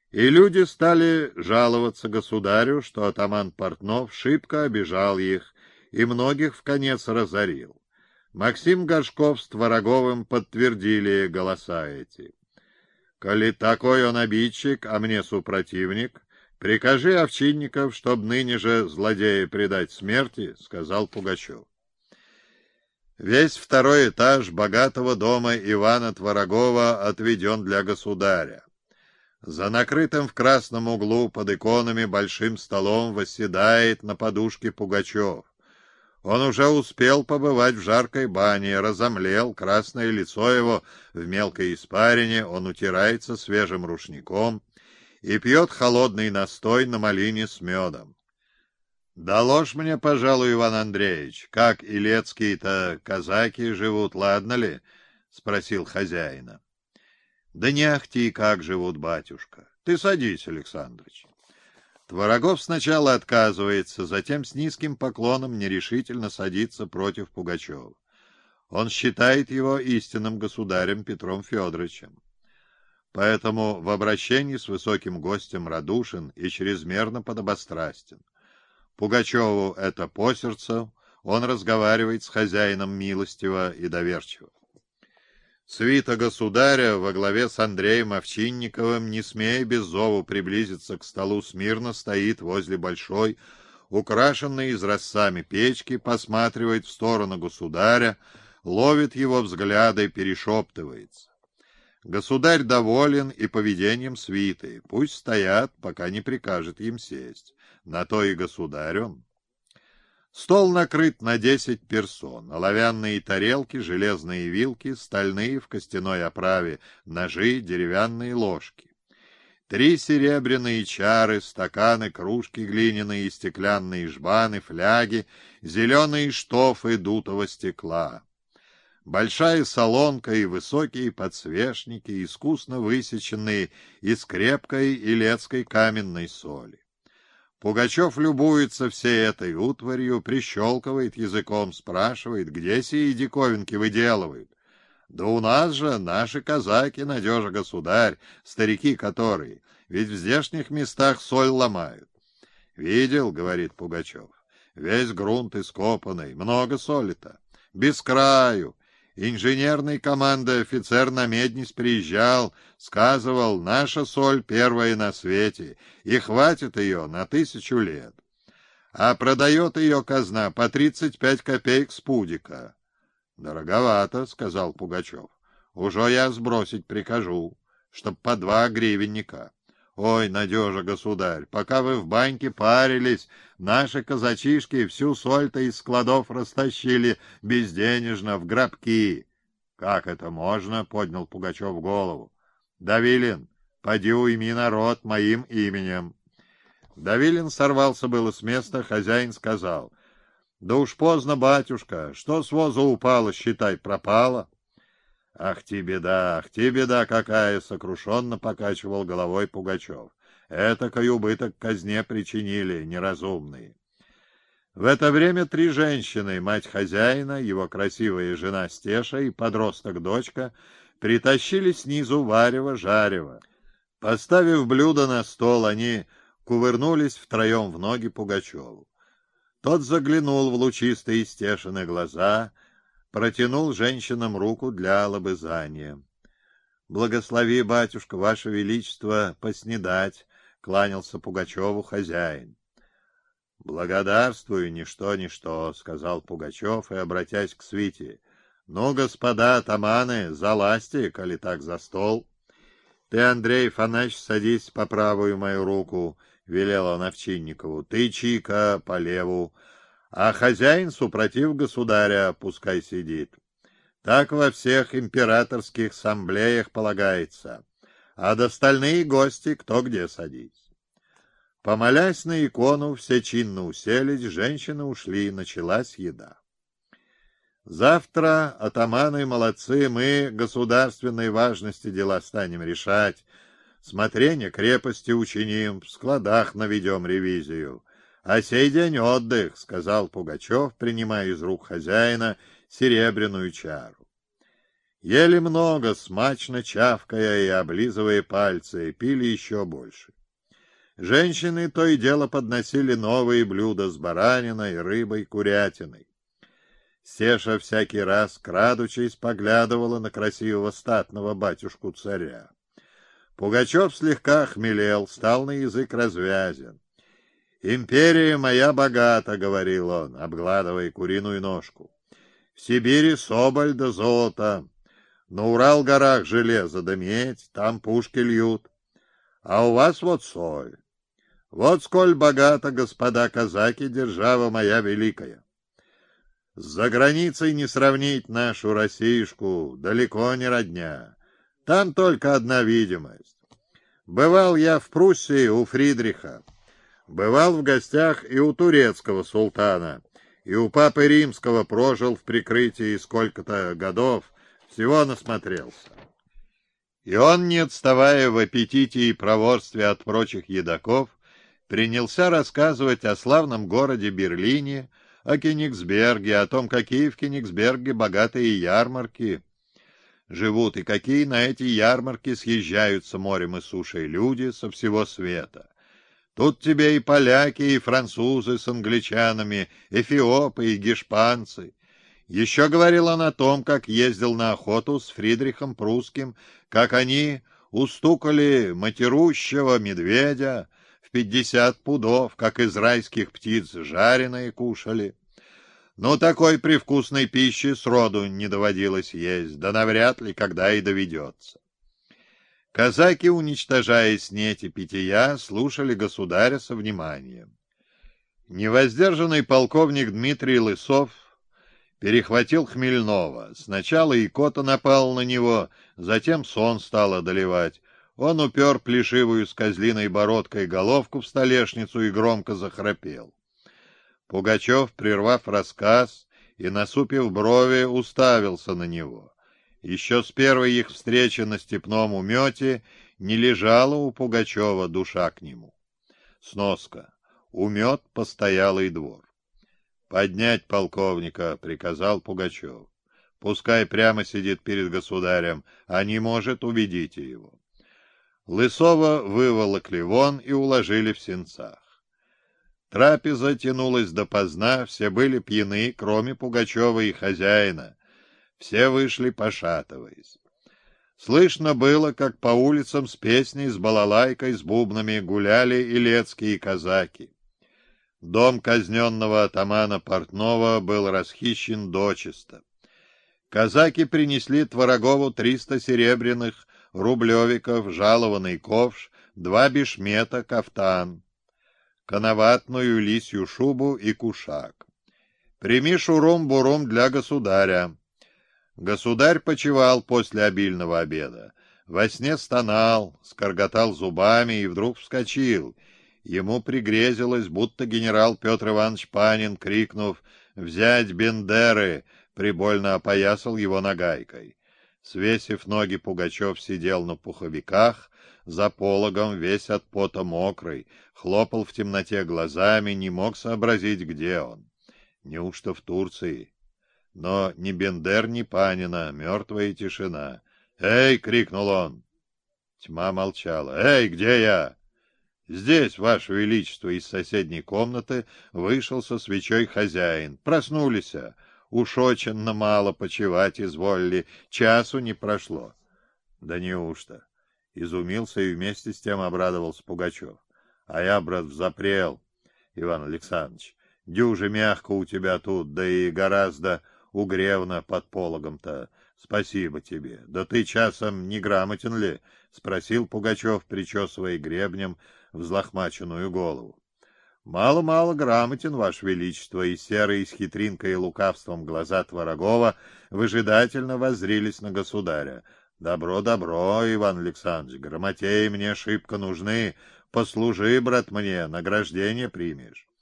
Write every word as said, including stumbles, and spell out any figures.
И люди стали жаловаться государю, что атаман Портнов шибко обижал их и многих вконец разорил. Максим Горшков с Твороговым подтвердили голоса эти. «Коли такой он обидчик, а мне супротивник, прикажи, Овчинников, чтоб ныне же злодея предать смерти», — сказал Пугачев. Весь второй этаж богатого дома Ивана Творогова отведен для государя. За накрытым в красном углу под иконами большим столом восседает на подушке Пугачев. Он уже успел побывать в жаркой бане, разомлел, красное лицо его в мелкой испарине, он утирается свежим рушником и пьет холодный настой на малине с медом. «Доложь мне, пожалуй, Иван Андреевич, как илецкие-то казаки живут, ладно ли?» — спросил хозяина. «Да не ахти, как живут, батюшка. Ты садись, Александрович». Творогов сначала отказывается, затем с низким поклоном нерешительно садится против Пугачева. Он считает его истинным государем Петром Федоровичем. Поэтому в обращении с высоким гостем радушен и чрезмерно подобострастен. Пугачеву это по сердцу, он разговаривает с хозяином милостиво и доверчиво. Свита государя во главе с Андреем Овчинниковым, не смея без зову приблизиться к столу, смирно стоит возле большой, украшенной изразцами печки, посматривает в сторону государя, ловит его взгляды, перешептывается. Государь доволен и поведением свиты, пусть стоят, пока не прикажет им сесть. На то и государь он. Стол накрыт на десять персон, оловянные тарелки, железные вилки, стальные в костяной оправе, ножи, деревянные ложки. Три серебряные чары, стаканы, кружки глиняные и стеклянные жбаны, фляги, зеленые штофы дутого стекла. Большая солонка и высокие подсвечники, искусно высеченные из крепкой илецкой каменной соли. Пугачев любуется всей этой утварью, прищелкивает языком, спрашивает, где сии диковинки выделывают. Да у нас же наши казаки, надежа государь, старики которые, ведь в здешних местах соль ломают. Видел, говорит Пугачев, весь грунт ископанный, много соли-то, без краю. Инженерной команды офицер на Меднис приезжал, сказывал, наша соль первая на свете, и хватит ее на тысячу лет. А продает ее казна по тридцать пять копеек с пудика. Дороговато, — сказал Пугачев. Уже я сбросить прикажу, чтоб по два гривенника. Ой, надежа, государь, пока вы в баньке парились, наши казачишки всю соль-то из складов растащили безденежно в гробки. Как это можно? — поднял Пугачев голову. Давилин, поди уйми народ моим именем. Давилин сорвался было с места, хозяин сказал. Да уж поздно, батюшка, что с воза упало, считай, пропало. «Ах ти беда, ах ти беда какая!» — сокрушенно покачивал головой Пугачев. «Этакой убыток казне причинили неразумные». В это время три женщины, мать хозяина, его красивая жена Стеша и подросток-дочка, притащили снизу варево-жарево. Поставив блюдо на стол, они кувырнулись втроем в ноги Пугачеву. Тот заглянул в лучистые Стешины глаза, протянул женщинам руку для лобызания. — Благослови, батюшка, ваше величество, поснедать, — кланялся Пугачеву хозяин. — Благодарствую, ничто, ничто, — сказал Пугачев и, обратясь к свите. — Ну, господа атаманы, залазьте, коли так за стол. — Ты, Андрей Фанач, садись по правую мою руку, — велел он Овчинникову. — Ты, Чика, по левую. А хозяин, супротив государя, пускай сидит. Так во всех императорских ассамблеях полагается. А до остальные гости кто где садись. Помолясь на икону, все чинно уселись, женщины ушли, началась еда. Завтра, атаманы молодцы, мы государственной важности дела станем решать, смотрение крепости учиним, в складах наведем ревизию. А сей день отдых, — сказал Пугачев, принимая из рук хозяина серебряную чару. Ели много, смачно чавкая и облизывая пальцы, пили еще больше. Женщины то и дело подносили новые блюда с бараниной, рыбой, курятиной. Сеша всякий раз, крадучись, поглядывала на красивого статного батюшку-царя. Пугачев слегка охмелел, стал на язык развязен. «Империя моя богата», — говорил он, обгладывая куриную ножку. «В Сибири соболь да золото, на Урал-горах железо да медь, там пушки льют. А у вас вот соль. Вот сколь богата, господа казаки, держава моя великая. За границей не сравнить нашу Россиюшку, далеко не родня. Там только одна видимость. Бывал я в Пруссии у Фридриха, бывал в гостях и у турецкого султана, и у папы римского прожил в прикрытии сколько-то годов, всего насмотрелся. И он, не отставая в аппетите и проворстве от прочих едоков, принялся рассказывать о славном городе Берлине, о Кенигсберге, о том, какие в Кенигсберге богатые ярмарки живут, и какие на эти ярмарки съезжаются морем и сушей люди со всего света. Тут тебе и поляки, и французы с англичанами, эфиопы и гешпанцы. Еще говорил он о том, как ездил на охоту с Фридрихом Прусским, как они устукали матерущего медведя в пятьдесят пудов, как из райских птиц жареные кушали. Но такой привкусной пищи сроду не доводилось есть, да навряд ли когда и доведется. Казаки, уничтожая снети питья, слушали государя со вниманием. Невоздержанный полковник Дмитрий Лысов перехватил Хмельного. Сначала икота напал на него, затем сон стал одолевать. Он упер плешивую с козлиной бородкой головку в столешницу и громко захрапел. Пугачев, прервав рассказ и насупив брови, уставился на него. Еще с первой их встречи на степном умете не лежала у Пугачева душа к нему. Сноска. Умет — постоялый двор. «Поднять полковника», — приказал Пугачев. «Пускай прямо сидит перед государем, а не может, уведите его». Лысова выволокли вон и уложили в сенцах. Трапеза тянулась допоздна, все были пьяны, кроме Пугачева и хозяина. Все вышли, пошатываясь. Слышно было, как по улицам с песней, с балалайкой, с бубнами гуляли илецкие казаки. Дом казненного атамана Портнова был расхищен дочисто. Казаки принесли Творогову триста серебряных рублевиков, жалованный ковш, два бешмета, кафтан, коноватную лисью шубу и кушак. «Прими шурум-бурум для государя». Государь почивал после обильного обеда. Во сне стонал, скорготал зубами и вдруг вскочил. Ему пригрезилось, будто генерал Петр Иванович Панин, крикнув «Взять Бендеры!», прибольно опоясал его нагайкой. Свесив ноги, Пугачев сидел на пуховиках, за пологом, весь от пота мокрый, хлопал в темноте глазами, не мог сообразить, где он. Неужто в Турции? Но ни Бендер, ни Панина, мертвая тишина. «Эй!» — крикнул он. Тьма молчала. «Эй, где я?» «Здесь, Ваше Величество!» Из соседней комнаты вышел со свечой хозяин. «Проснулись, уж очень мало почевать изволили, часу не прошло». «Да неужто?» — изумился и вместе с тем обрадовался Пугачев. «А я, брат, взапрел, Иван Александрович. Дюже мягко у тебя тут, да и гораздо угревно под пологом-то. Спасибо тебе. Да ты часом не грамотен ли?» — спросил Пугачев, причесывая гребнем взлохмаченную голову. «Мало-мало грамотен, Ваше Величество», и серые с хитринкой и лукавством глаза Творогова выжидательно воззрились на государя. «Добро, добро, Иван Александрович, грамотеи мне шибко нужны. Послужи, брат, мне, награждение примешь».